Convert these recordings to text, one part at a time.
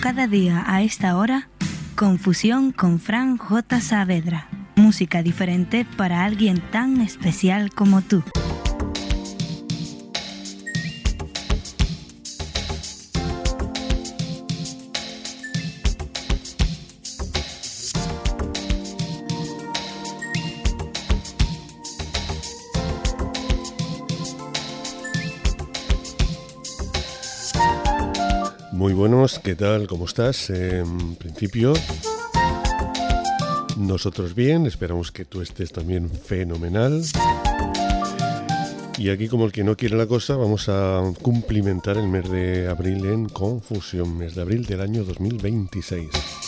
cada día a esta hora, Confusión con Fran J. Saavedra. Música diferente para alguien tan especial como tú. Muy buenos, ¿qué tal? ¿Cómo estás? En principio, nosotros bien, esperamos que tú estés también fenomenal. Y aquí, como el que no quiere la cosa, vamos a cumplimentar el mes de abril en Confusión, mes de abril del año 2026.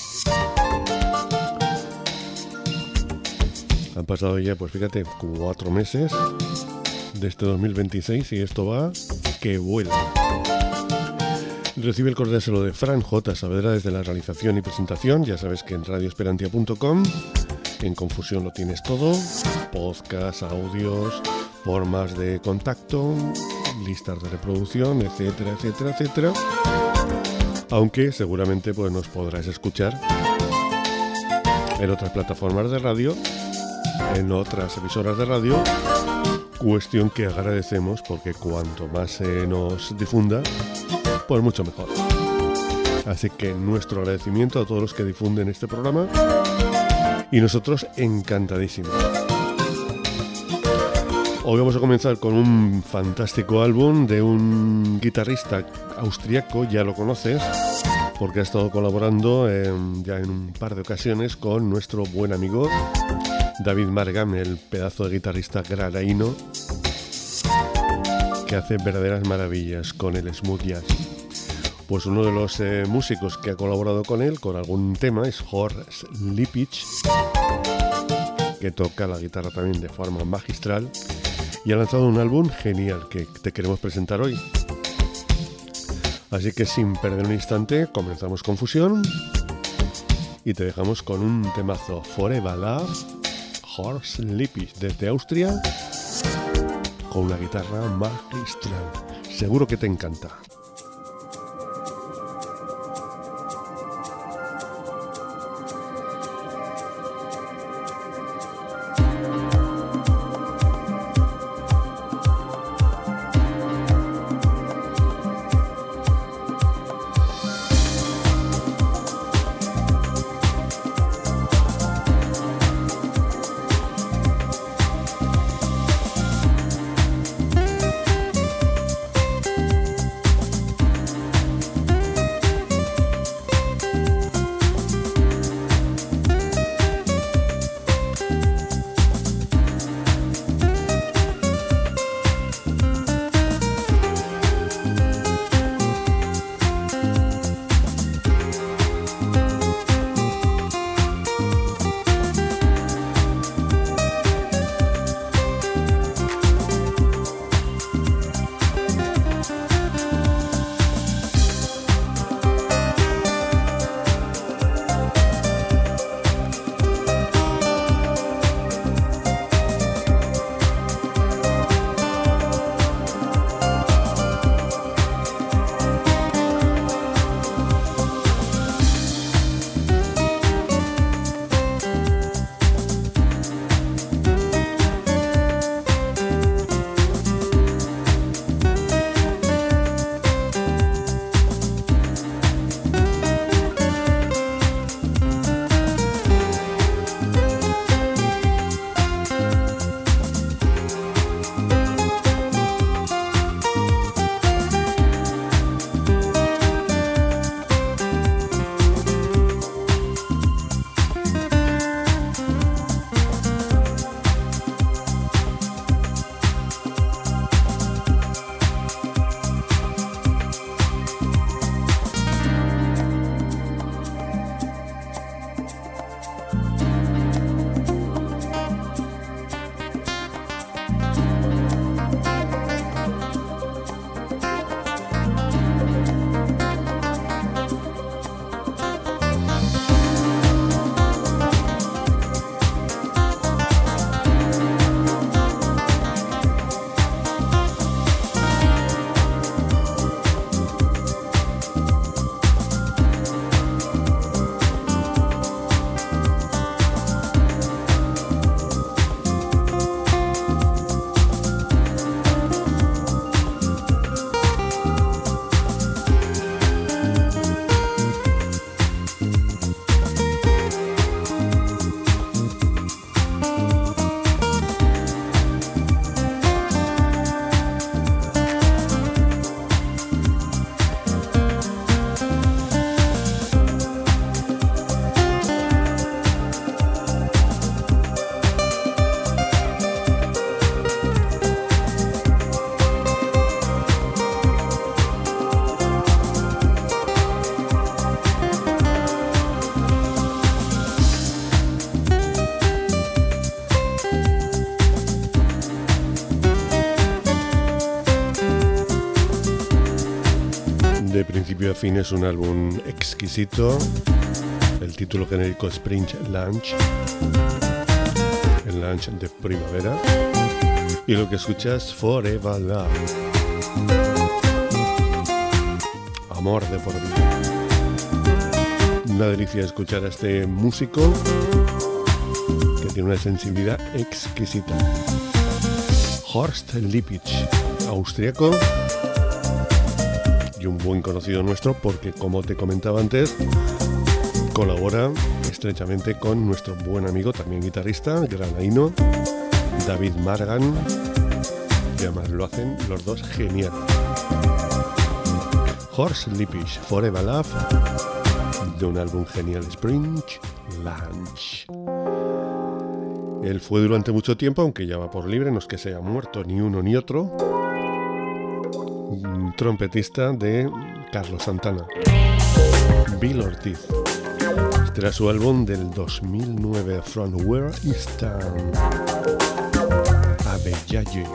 Han pasado ya, pues fíjate, 4 meses de este 2026 y esto va que vuela. Recibe el cordial saludo de Fran J. Saavedra desde la realización y presentación. Ya sabes que en radioesperantia.com, en Confusión lo tienes todo: podcasts, audios, formas de contacto, listas de reproducción, etcétera, etcétera, etcétera. Aunque seguramente pues nos podrás escuchar en otras plataformas de radio, en otras emisoras de radio, cuestión que agradecemos porque cuanto más se nos difunda, pues mucho mejor. Así que nuestro agradecimiento a todos los que difunden este programa y nosotros encantadísimos. Hoy vamos a comenzar con un fantástico álbum de un guitarrista austriaco, ya lo conoces, porque ha estado colaborando ya en un par de ocasiones con nuestro buen amigo David Margam, el pedazo de guitarrista granadino que hace verdaderas maravillas con el smooth jazz. Pues uno de los músicos que ha colaborado con él con algún tema es Horst Lippich, que toca la guitarra también de forma magistral y ha lanzado un álbum genial que te queremos presentar hoy. Así que sin perder un instante comenzamos Confusión y te dejamos con un temazo: Forever Love, Horst Lippich desde Austria, con una guitarra magistral. Seguro que te encanta. principio a fin es un álbum exquisito. El título genérico Spring Lunch, el lunch de primavera. Y lo que escuchas, Forever Love, amor de por vida. Una delicia escuchar a este músico que tiene una sensibilidad exquisita. Horst Lippich, austriaco y un buen conocido nuestro porque, como te comentaba antes, colabora estrechamente con nuestro buen amigo, también guitarrista, granaíno, David Margan, y además lo hacen los dos genial. Horst Lippich, Forever Love, de un álbum genial, Spring Lunch. Él fue durante mucho tiempo, aunque ya va por libre, no es que se haya muerto ni uno ni otro, un trompetista de Carlos Santana, Bill Ortiz. Este era su álbum del 2009, From Where Is Town, Abeyaye.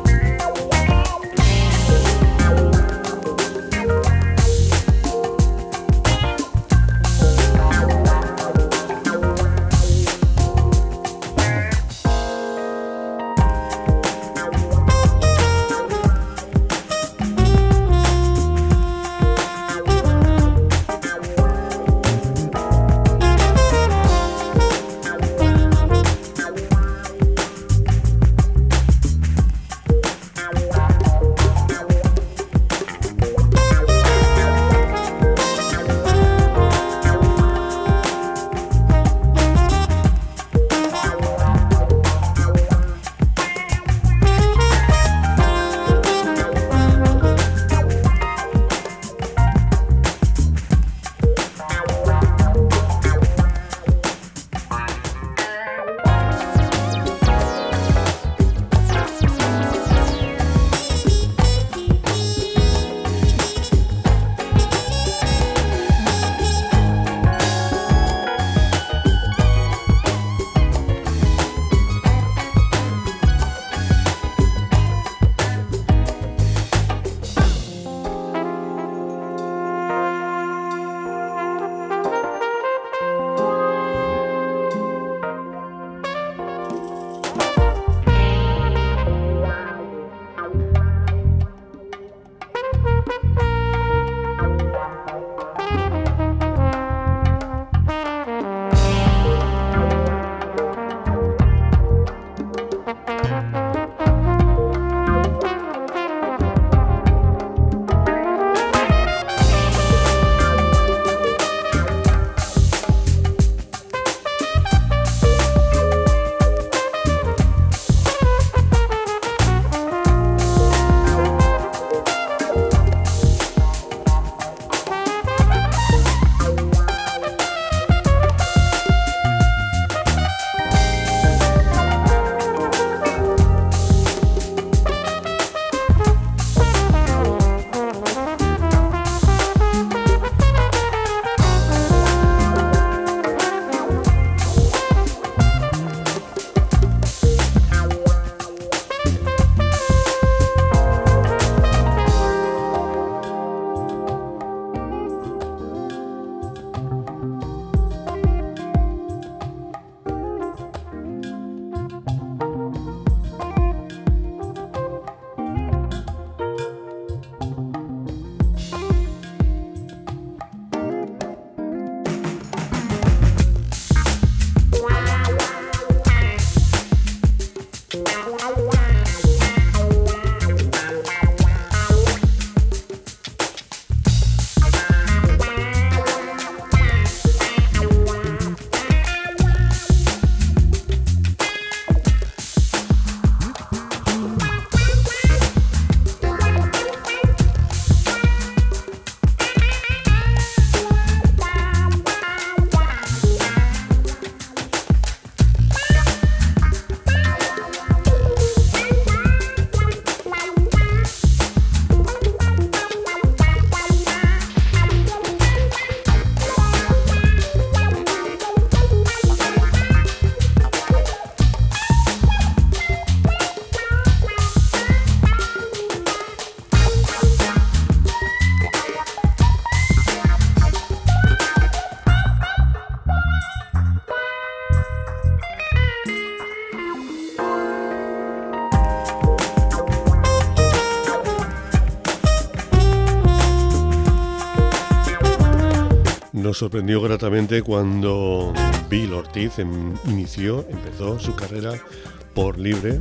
nos sorprendió gratamente cuando Bill Ortiz empezó su carrera por libre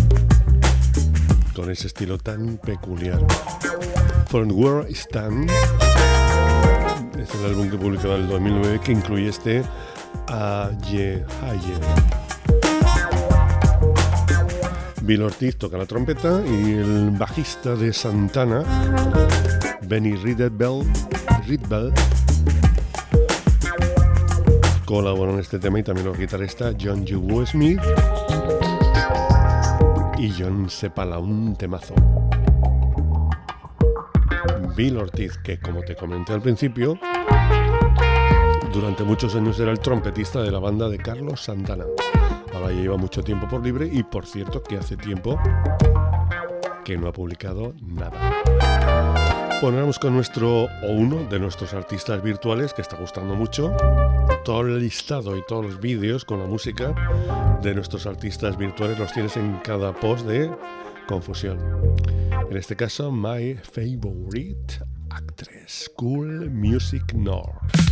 con ese estilo tan peculiar. From Where I Stand es el álbum que publicaba en el 2009, que incluye este Aye Aye. Bill Ortiz toca la trompeta y el bajista de Santana, Benny Rietveld, colaboran en este tema, y también los guitarristas John Jubu Smith y John Sepala, un temazo. Bill Ortiz, que como te comenté al principio, durante muchos años era el trompetista de la banda de Carlos Santana. Ahora ya lleva mucho tiempo por libre, y por cierto que hace tiempo que no ha publicado nada. Ponemos con uno de nuestros artistas virtuales que está gustando mucho. Todo el listado y todos los vídeos con la música de nuestros artistas virtuales los tienes en cada post de Confusión. En este caso, My Favorite Actress, Cool Music North.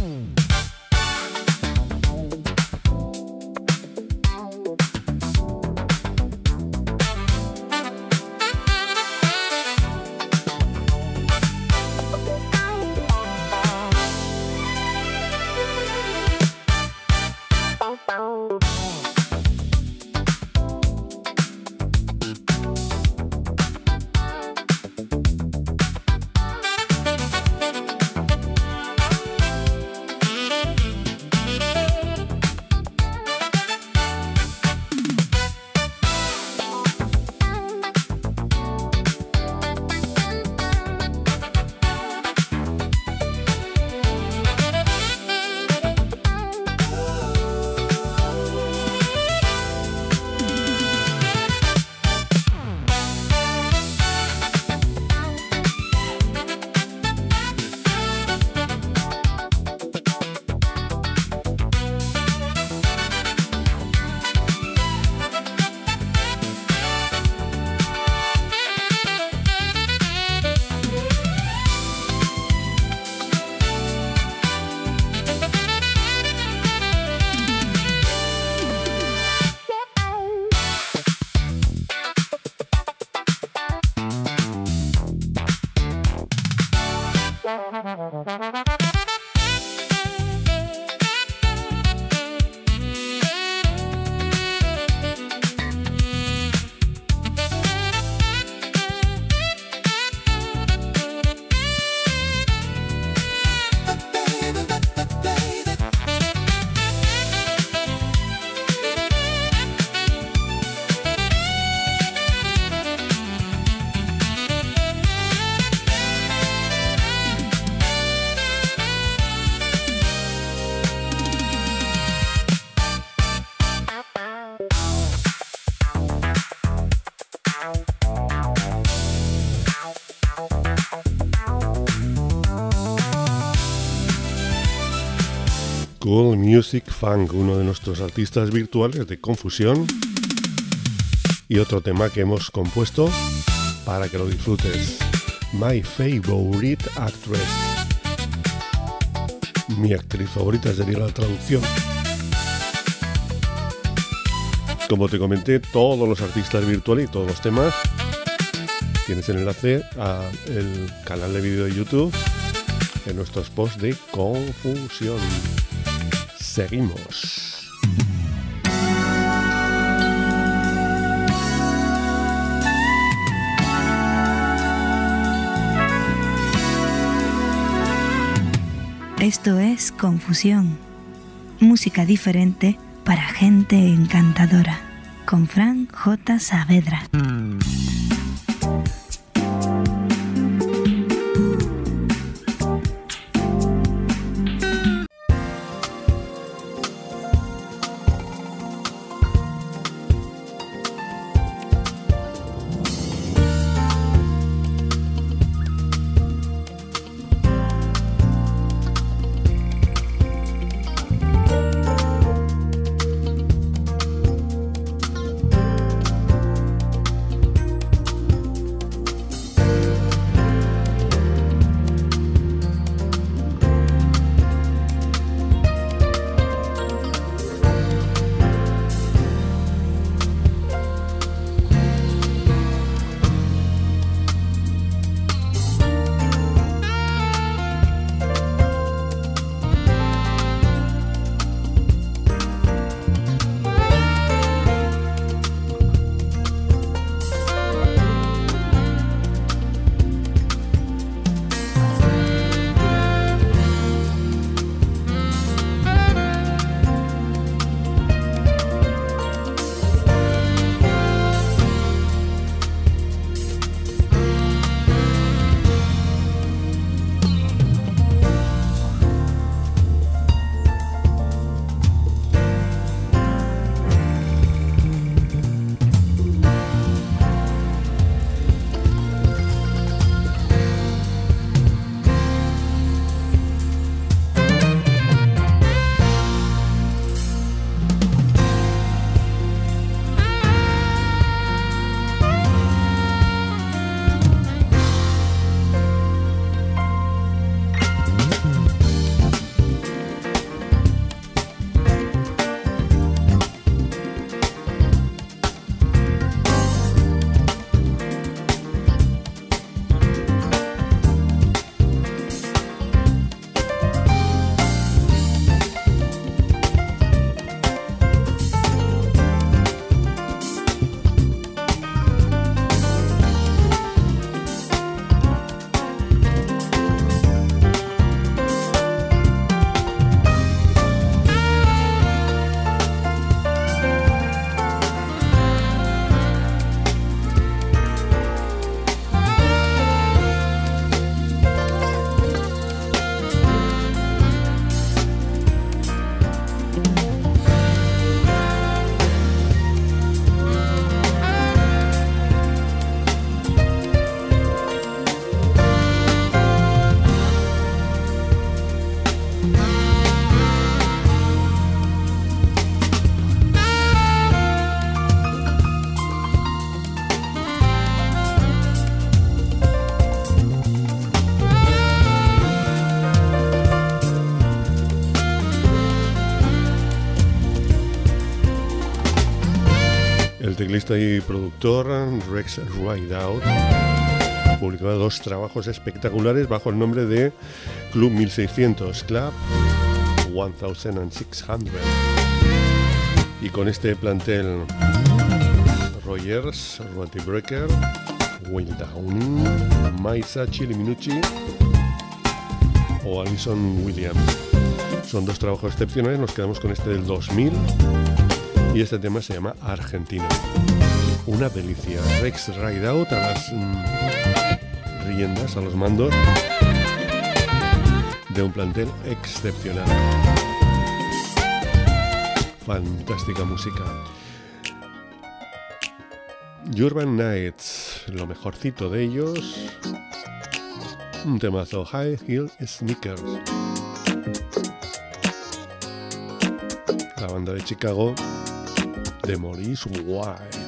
Cool Music Funk, uno de nuestros artistas virtuales de Confusión, y otro tema que hemos compuesto para que lo disfrutes. My Favorite Actress. Mi actriz favorita sería la traducción. Como te comenté, todos los artistas virtuales y todos los temas tienes el enlace al canal de vídeo de YouTube en nuestros posts de Confusión. Seguimos. Esto es Confusión, música diferente para gente encantadora, con Fran J. Saavedra. El teclista y productor Rex Rideout publicaba 2 trabajos espectaculares bajo el nombre de Club 1600, Club 1600. Y con este plantel, Rogers, Roddy Brecker, Will Downing, Maisa Chili Minucci o Alison Williams. Son 2 trabajos excepcionales, nos quedamos con este del 2000 y este tema se llama Argentina. Una delicia. Rex Rideout a las riendas, a los mandos de un plantel excepcional. Fantástica música. Urban Nights, lo mejorcito de ellos, un temazo, High Heel Sneakers. La banda de Chicago de Maurice White.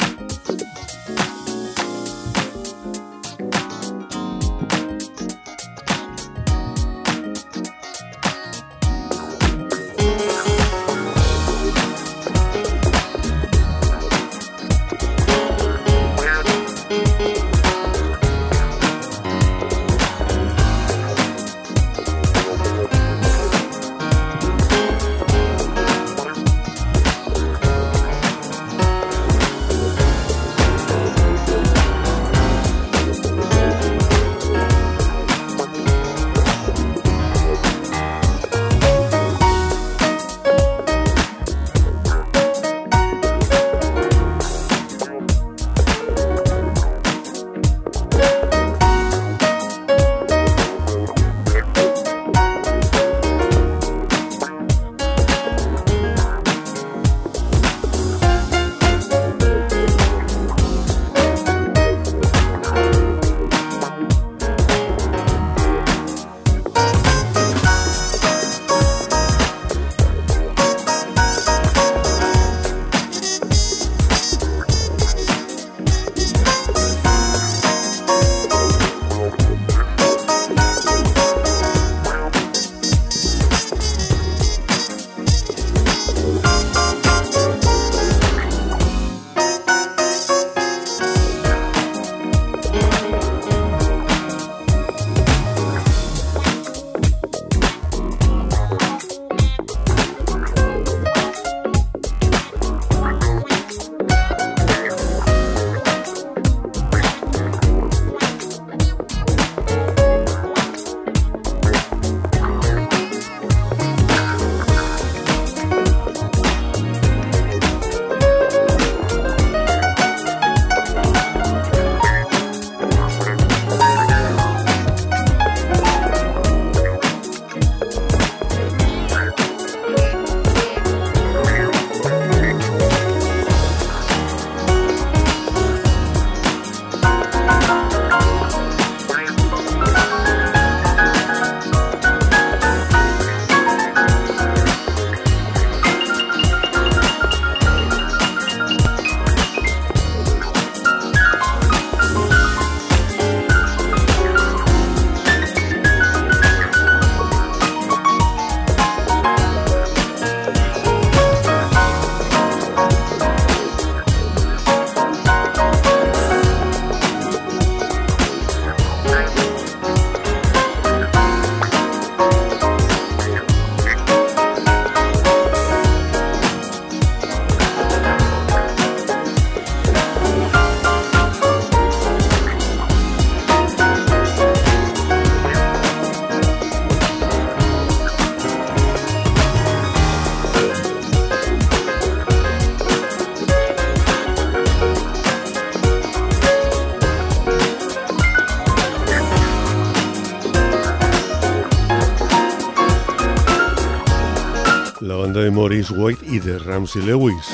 De Maurice White y de Ramsey Lewis,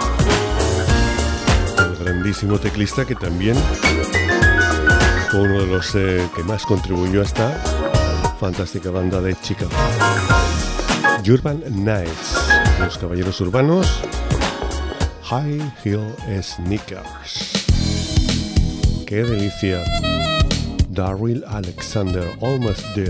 el grandísimo teclista que también fue uno de los que más contribuyó a esta fantástica banda de Chicago. Urban Nights, los caballeros urbanos, High Heel Sneakers. ¡Qué delicia! Daryl Alexander, Almost There.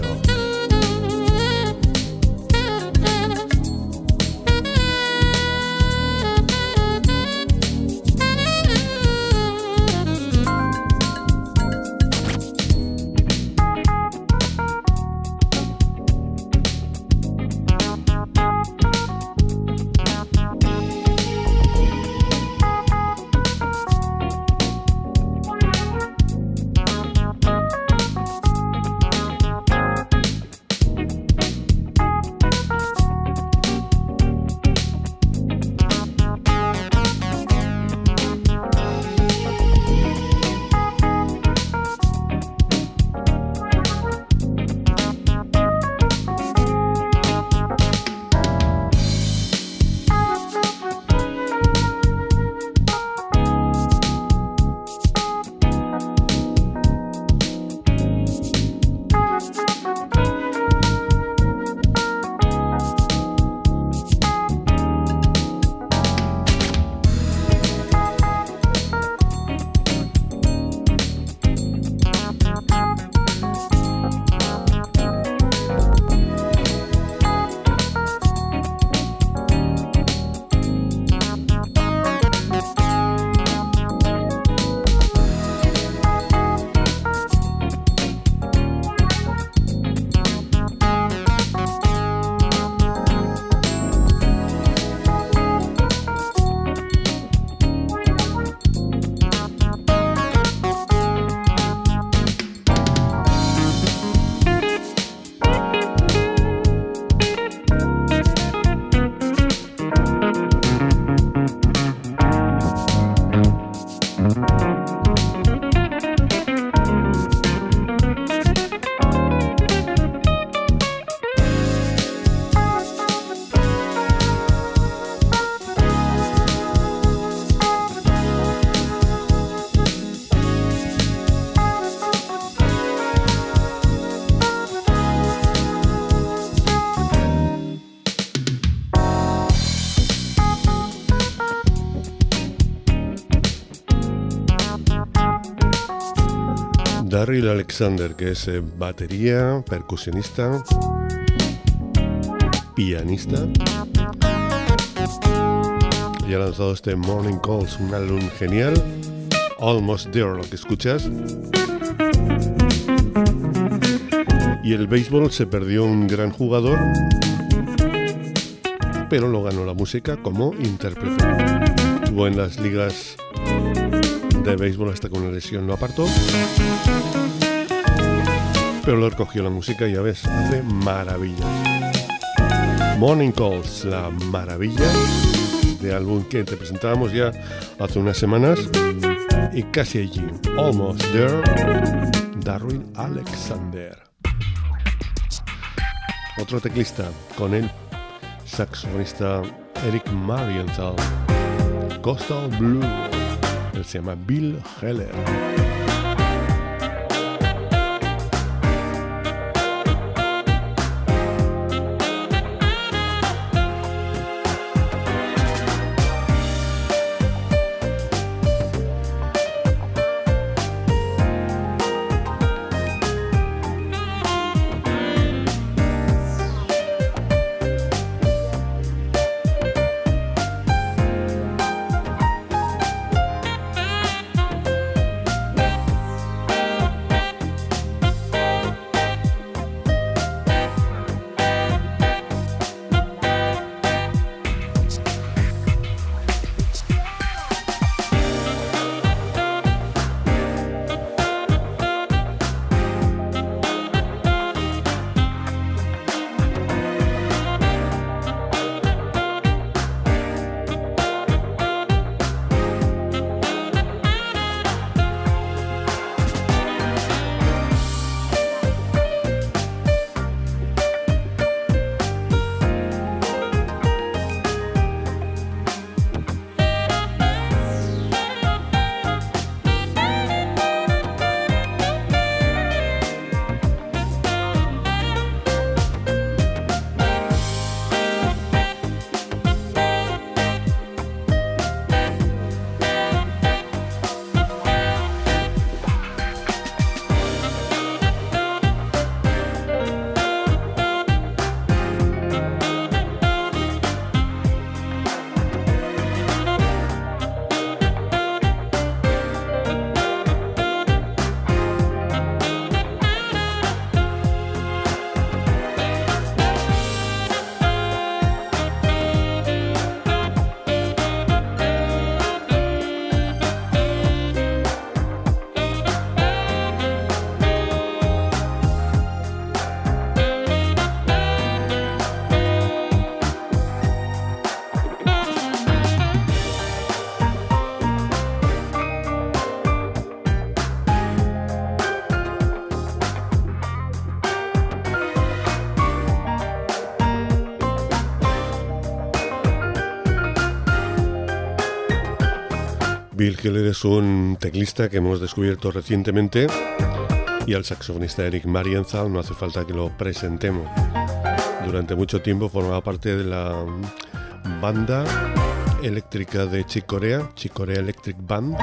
Darryl Alexander, que es batería, percusionista, pianista, y ha lanzado este Morning Calls, un álbum genial, Almost There, lo que escuchas. Y el béisbol se perdió un gran jugador, pero lo ganó la música como intérprete. Estuvo en las ligas de béisbol hasta que una lesión lo apartó, pero lo recogió la música y ya ves, hace maravillas. Morning Calls, la maravilla de álbum que te presentábamos ya hace unas semanas, y casi allí, Almost There, Darryl Alexander. Otro teclista con el saxofonista Eric Marienthal, Coastal Blue. Él se llama Bill Heller. Bill Heller es un teclista que hemos descubierto recientemente, y al saxofonista Eric Marienthal no hace falta que lo presentemos. Durante mucho tiempo formaba parte de la banda eléctrica de Chick Corea, Chick Corea Electric Band.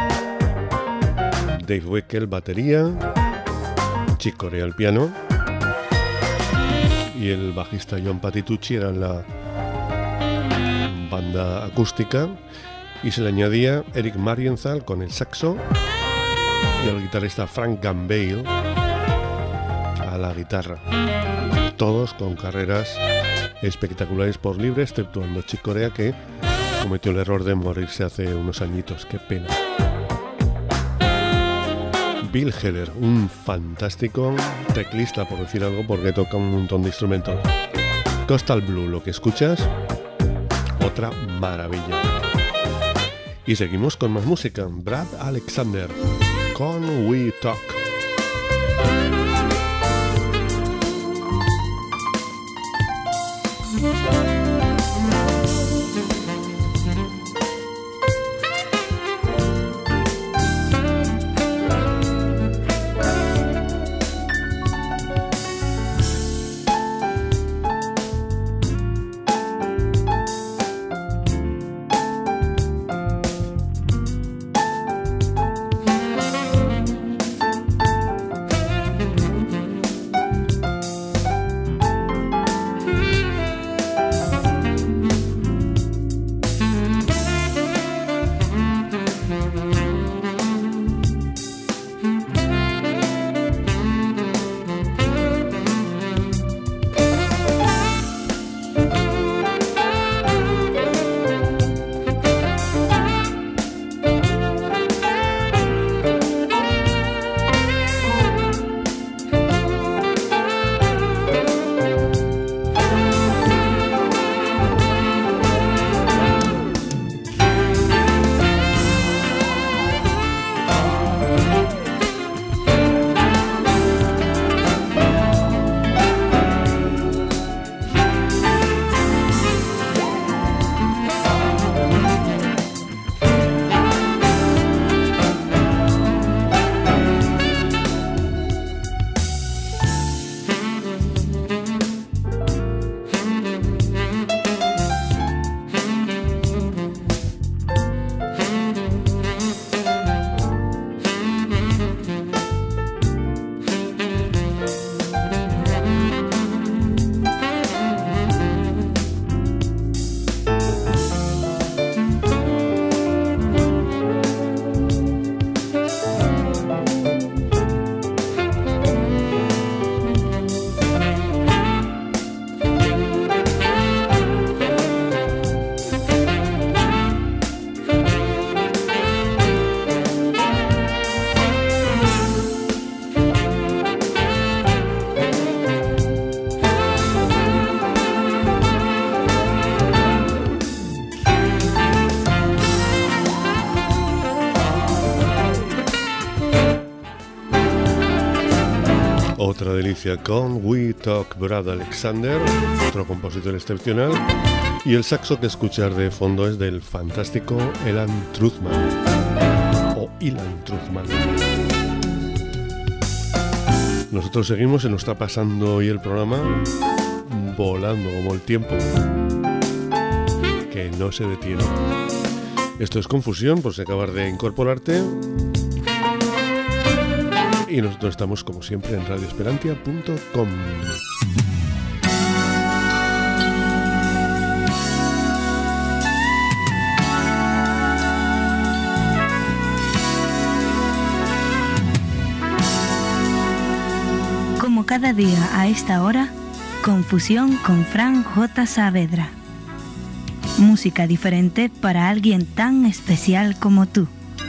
Dave Weckl, batería, Chick Corea al piano, y el bajista John Patitucci era la banda acústica, y se le añadía Eric Marienthal con el saxo y el guitarrista Frank Gambale a la guitarra. Todos con carreras espectaculares por libre, exceptuando Chick Corea, que cometió el error de morirse hace unos añitos. ¡Qué pena! Bill Heller, un fantástico teclista, por decir algo, porque toca un montón de instrumentos. Coastal Blue, lo que escuchas, otra maravilla. Y seguimos con más música. Brad Alexander con We Talk. Otra delicia con We Talk Brad Alexander, otro compositor excepcional. Y el saxo que escuchar de fondo es del fantástico Ilan Truthman. Nosotros seguimos, se nos está pasando hoy el programa volando como el tiempo, que no se detiene. Esto es Confusión, por si acabas de incorporarte. Y nosotros estamos, como siempre, en radioesperantia.com. Como cada día a esta hora, Confusión con Fran J. Saavedra. Música diferente para alguien tan especial como tú.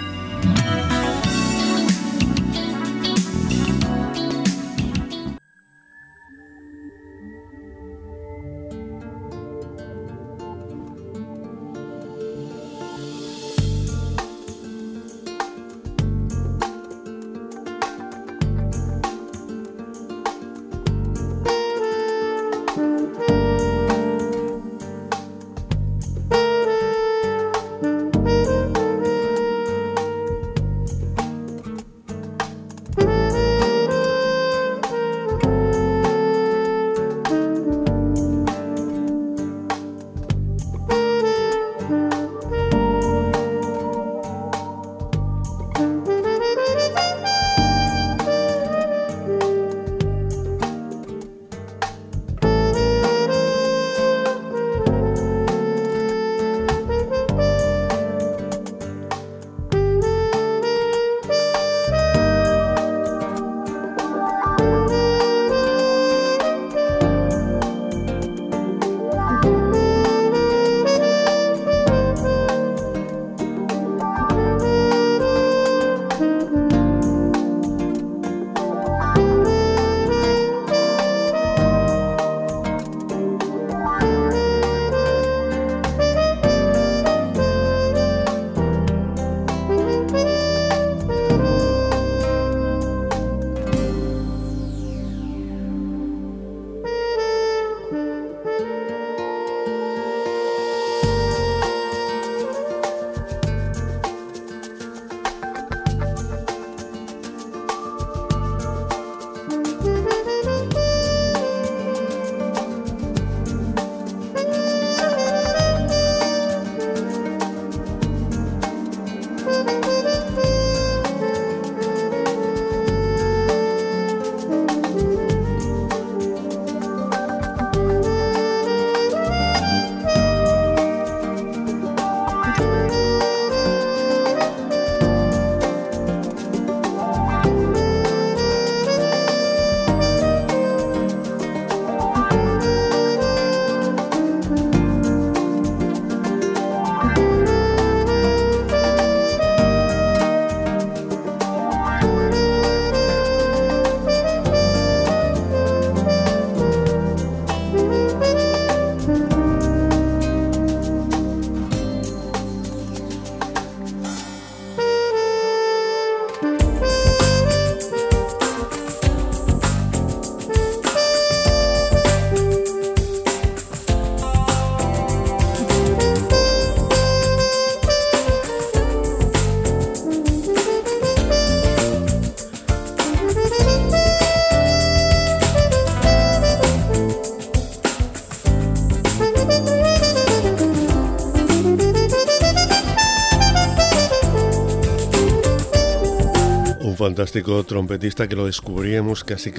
Fantástico trompetista que lo descubríamos casi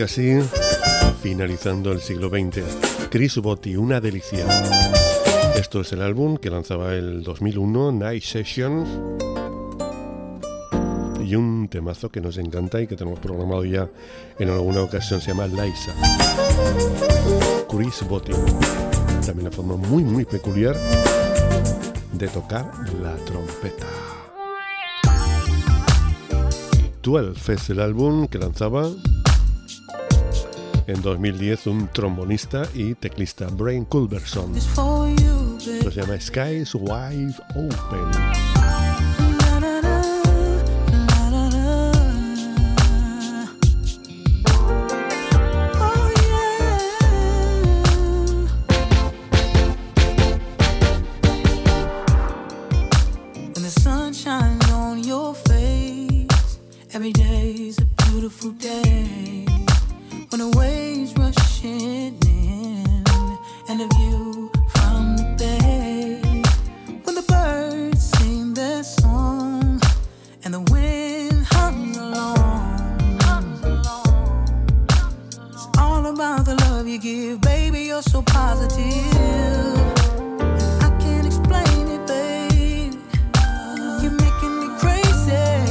finalizando el siglo XX. Chris Botti, una delicia. Esto es el álbum que lanzaba el 2001, Night Sessions, y un temazo que nos encanta y que tenemos programado ya en alguna ocasión, se llama Liza. Chris Botti, también una forma muy peculiar de tocar la trompeta. 12 es el álbum que lanzaba en 2010 un trombonista y teclista, Brian Culberson. Esto se llama Skies Wide Open. Every day's a beautiful day when the waves rushing in and the view from the bay, when the birds sing their song and the wind hums along. It's all about the love you give, baby, you're so positive. I can't explain it, babe. You're making me crazy.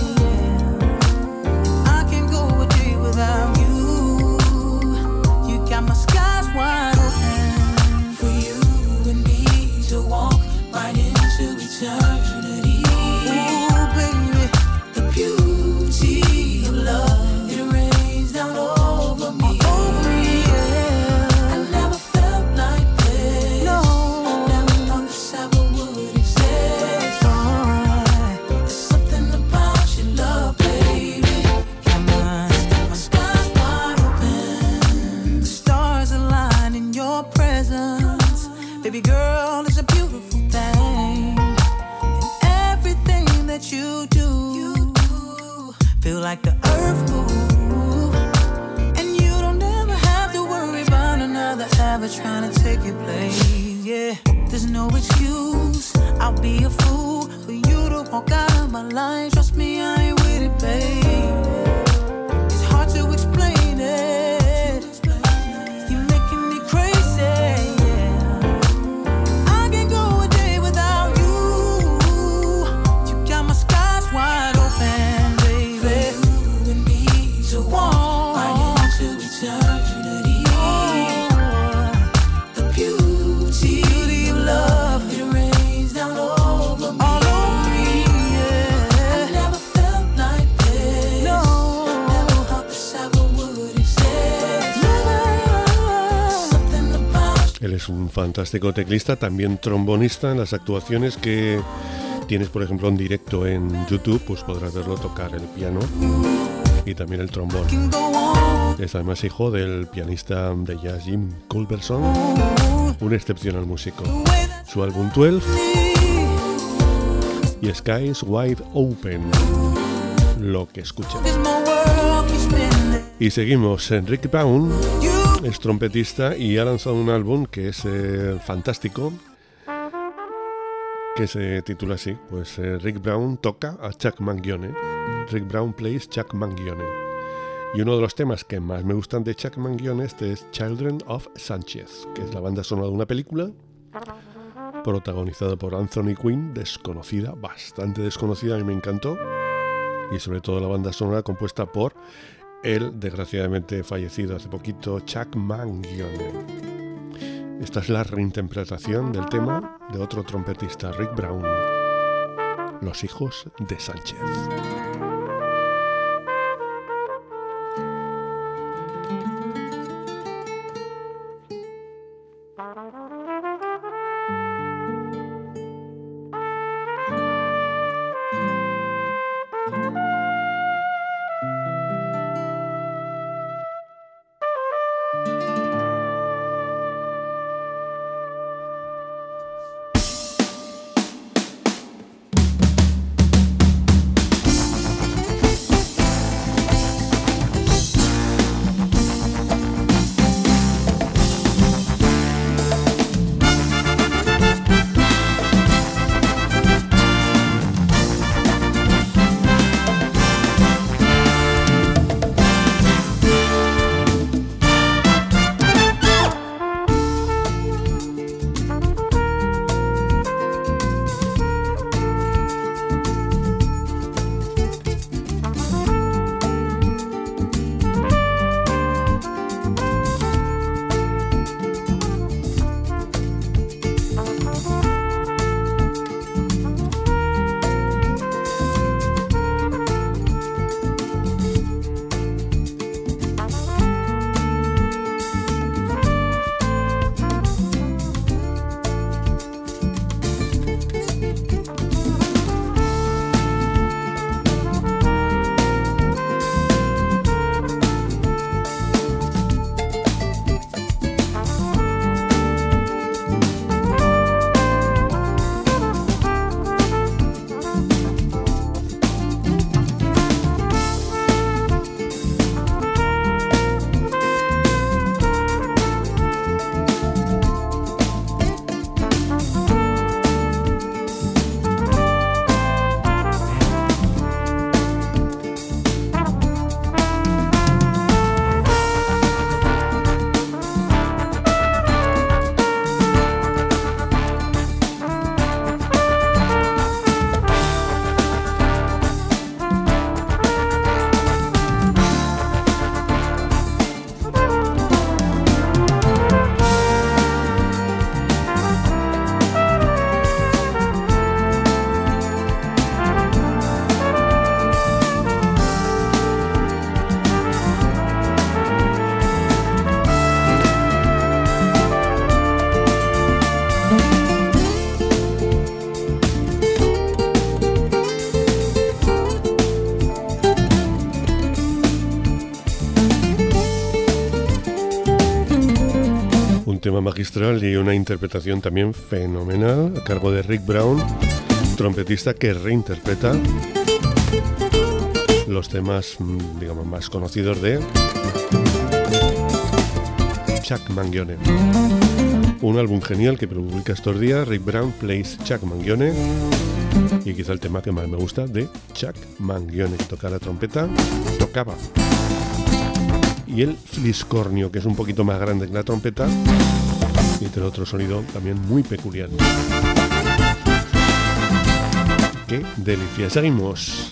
I can't go a day without you. You got my skies wide open for you and me to walk right into eternity. Ooh, baby, the beauty of love, it rains down over me. Over me, yeah. I never felt like this. No, never thought this ever would exist. There's something about your love, baby. Got my skies wide open. The stars align in your presence. Baby girl, it's a beautiful thing. And everything that you do feel like the earth move. And you don't ever have to worry about another ever trying to take your place. Yeah, there's no excuse. I'll be a fool for you to walk out of my life. Trust me, I ain't with it, babe. It's hard to explain it. You're making me crazy, yeah. I can't go a day without you. You got my skies wide open, baby. You and me to walk right into eternity. The beauty of love, it rains down over me. All over me, yeah. I never felt like this. No, never thought this ever would exist. Something about Él es un fantástico teclista, también trombonista. En las actuaciones que tienes, por ejemplo, en directo en YouTube, pues podrás verlo tocar el piano y también el trombón. can go on. Es además hijo del pianista de jazz Jim Culberson, un excepcional músico. Su álbum 12 y Skies Wide Open, lo que escuchas. It's my world, keep spinning. Y seguimos. Rick Brown es trompetista y ha lanzado un álbum que es fantástico, que se titula así, pues Rick Brown toca a Chuck Mangione. Rick Brown plays Chuck Mangione. Y uno de los temas que más me gustan de Chuck Mangione es Children of Sanchez, que es la banda sonora de una película protagonizada por Anthony Quinn, desconocida, bastante desconocida, a mí me encantó. Y sobre todo la banda sonora compuesta por el desgraciadamente fallecido hace poquito Chuck Mangione. Esta es la reinterpretación del tema de otro trompetista, Rick Brown, Los hijos de Sánchez. magistral y una interpretación también fenomenal a cargo de Rick Brown, trompetista que reinterpreta los temas, digamos, más conocidos de Chuck Mangione. Un álbum genial que publica estos días, Rick Brown Plays Chuck Mangione, y quizá el tema que más me gusta de Chuck Mangione, que toca la trompeta, tocaba. Y el fliscornio, que es un poquito más grande que la trompeta, y tiene otro sonido también muy peculiar. ¡Qué delicia! Seguimos.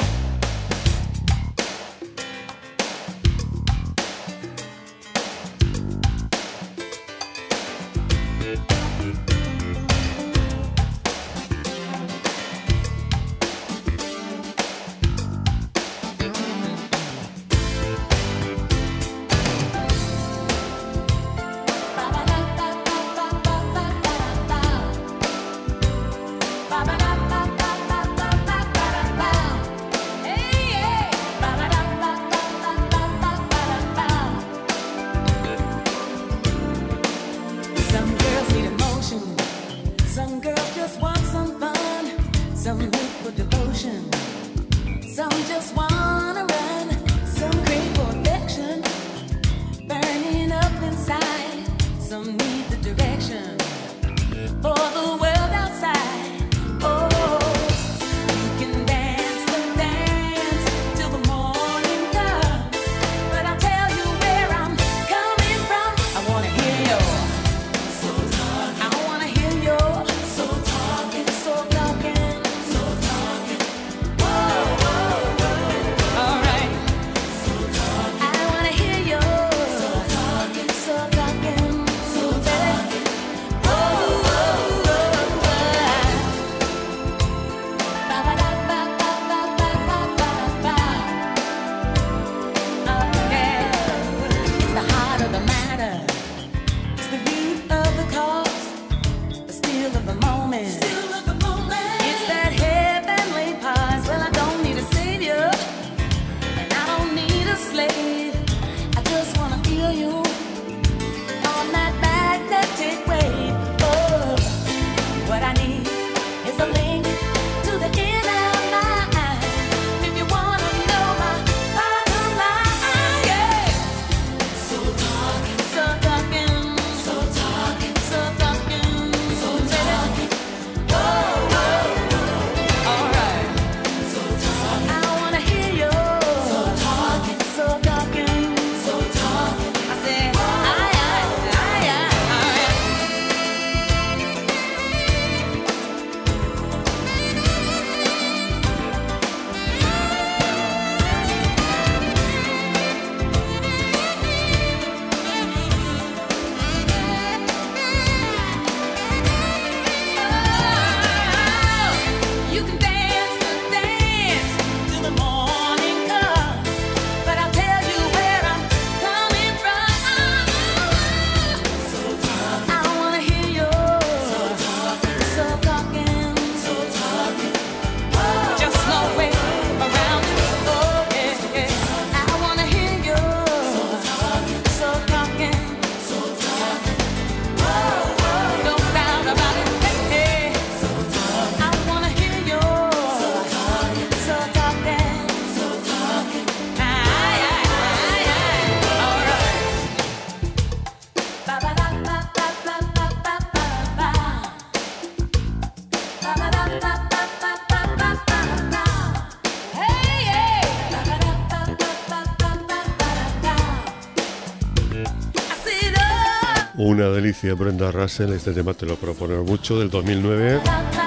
Una delicia, Brenda Russell. Este tema te lo propongo mucho, del 2009,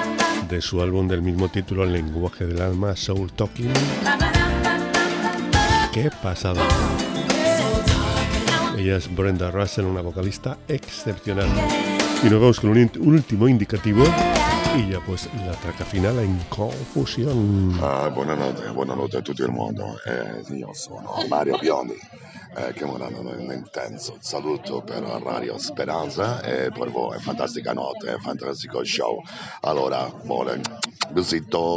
de su álbum del mismo título, El lenguaje del alma, Soul Talking. ¡Qué pasada! Ella es Brenda Russell, una vocalista excepcional. Y nos vamos con un último indicativo y ya pues la traca final en Confusión. Buonanotte a tutto il mondo. Io sono Mario Biondi, che mandano un intenso saluto per Radio Speranza e per voi. Fantastica notte, fantastico show. Allora, buon besito.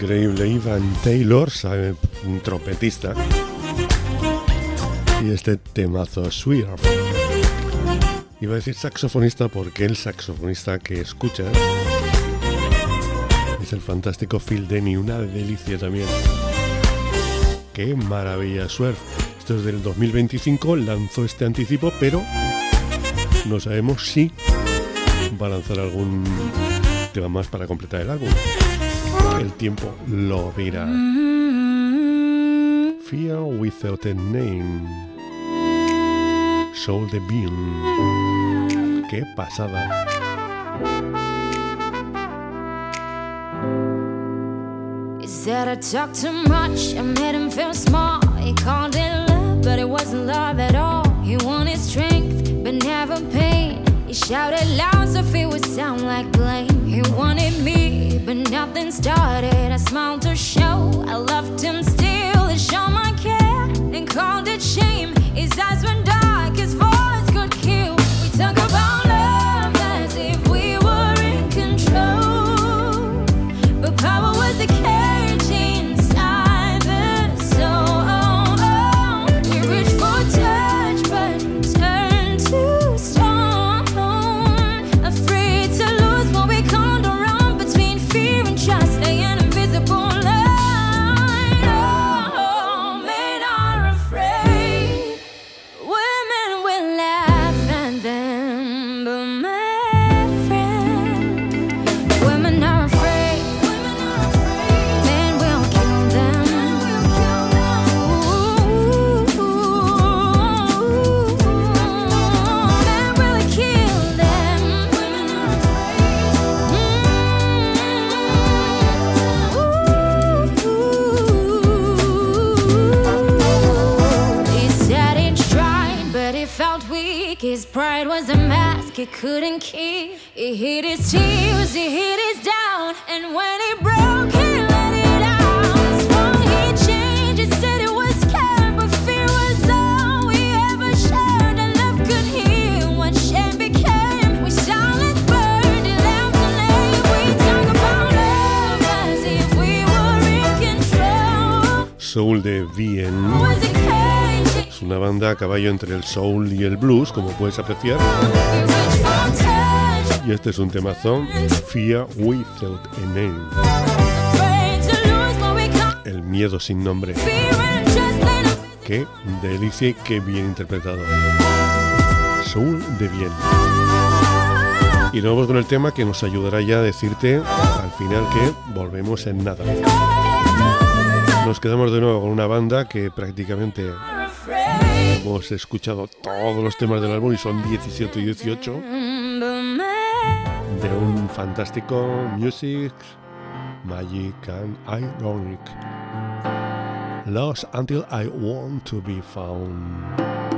increíble Ivan Taylor, ¿sabe? Un trompetista. Y este temazo, Swerve. Iba a decir saxofonista porque el saxofonista que escuchas es el fantástico Phil Denny, una delicia también. ¡Qué maravilla! Swerve. Esto es del 2025, lanzó este anticipo, pero no sabemos si va a lanzar algún tema más para completar el álbum. El tiempo lo dirá. Fear Without a Name, Soul the Bean. ¡Qué pasada! He said I talked too much, I made him feel small. He called it love, but it wasn't love at all. He wanted strength, but never pain. He shouted loud so fear would sound like blame. He wanted me, but nothing started. I smiled to show I loved him still. It showed my care and called it shame. His eyes were dark, his voice could kill. We talk about love as if we were in control, but power was a cage inside the soul. We reached for touch, but turned to stone. Afraid to lose what we called around between fear and trust, lay an invisible line. Oh, men are afraid. Women will laugh at them, but my friend, women are afraid. Men will kill them. Men will kill them. He said he tried, but he felt weak. His pride was a mask he couldn't keep. He hid his tears, he hid his doubt, and when he broke, he let it out. Swore he'd change, he said he was scared, but fear was all we ever shared. And love could heal what shame became. We silent burned, it left a name. We talk about love as if we were in control. Soul de Bien. Was a cage. Es una banda a caballo entre el soul y el blues, como puedes apreciar. We reached for touch, Y este es un temazón, Fear Without a Name. afraid to lose what we called El miedo sin nombre. fear and trust. Lay an Qué delicia y qué bien interpretado. Soul de Bien. Y nos vamos con el tema que nos ayudará ya a decirte al final que volvemos en nada. Nos quedamos de nuevo con una banda que prácticamente hemos escuchado todos los temas del álbum y son 17 y 18 de un fantástico Music, Magic and Ironic. Lost Until I Want to Be Found.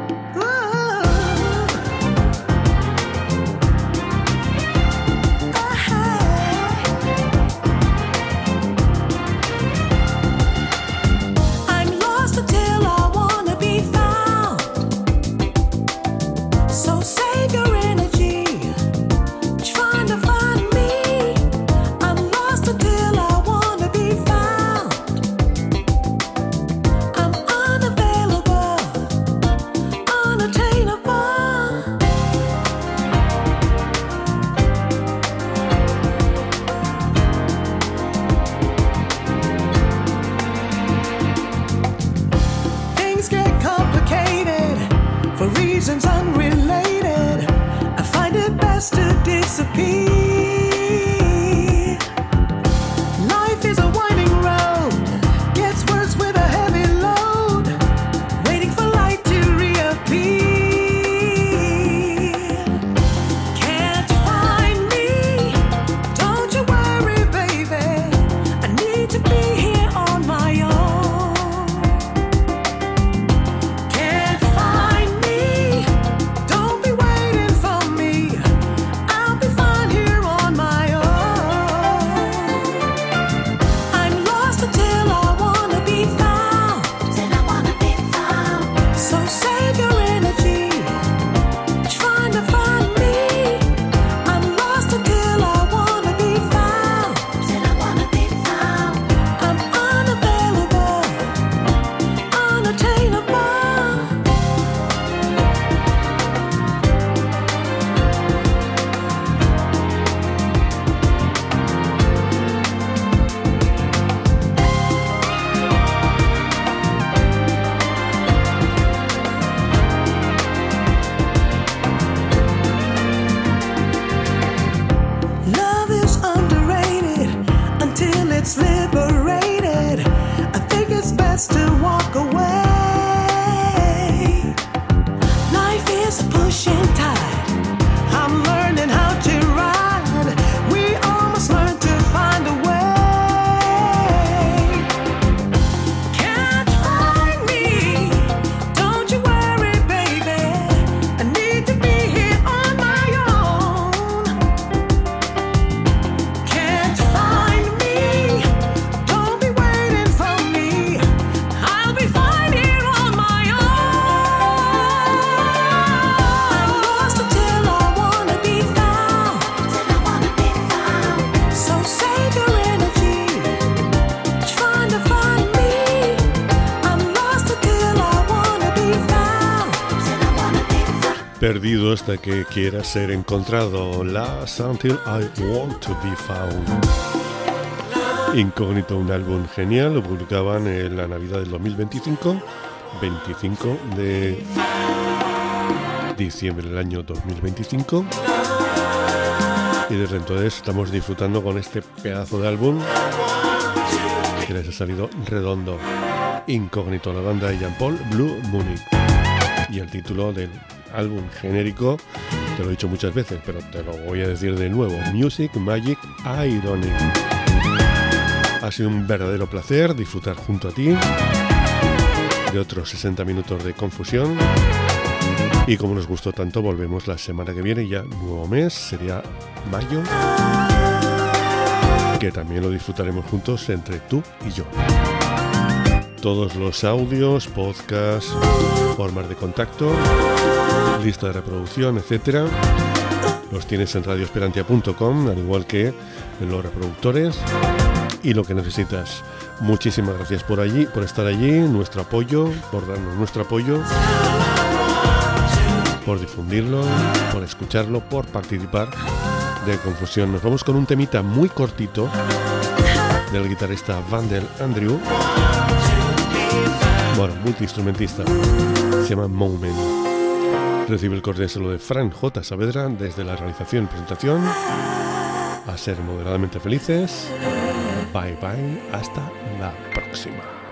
I'm lost until I wanna be found. So save your energy, trying to find me. I'm lost until I wanna be found. I'm unavailable, unattainable. Things get complicated for reasons unrelated. perdido hasta que quiera ser encontrado. Last Until I Want to Be Found. Incógnito, un álbum genial, lo publicaban en la Navidad del 2025, 25 de diciembre del año 2025. Y desde entonces estamos disfrutando con este pedazo de álbum que les ha salido redondo. Incógnito, la banda de Jean Paul, Blue Munich. Y el título del álbum genérico, te lo he dicho muchas veces, pero te lo voy a decir de nuevo: Music, Magic, Ironic. Ha sido un verdadero placer disfrutar junto a ti de otros 60 minutos de confusión. Y como nos gustó tanto, volvemos la semana que viene, ya nuevo mes, sería mayo, que también lo disfrutaremos juntos entre tú y yo. Todos los audios, podcasts, formas de contacto, lista de reproducción, etcétera, los tienes en radioesperantia.com, al igual que en los reproductores y lo que necesitas. Muchísimas gracias por estar allí, nuestro apoyo, por darnos nuestro apoyo, por difundirlo, por escucharlo, por participar de Confusión. Nos vamos con un temita muy cortito del guitarrista Vandel Andrew, bueno, multiinstrumentista, se llama Moment. Recibe el cordial saludo de Fran J. Saavedra desde la realización y presentación. A ser moderadamente felices. Bye bye, hasta la próxima.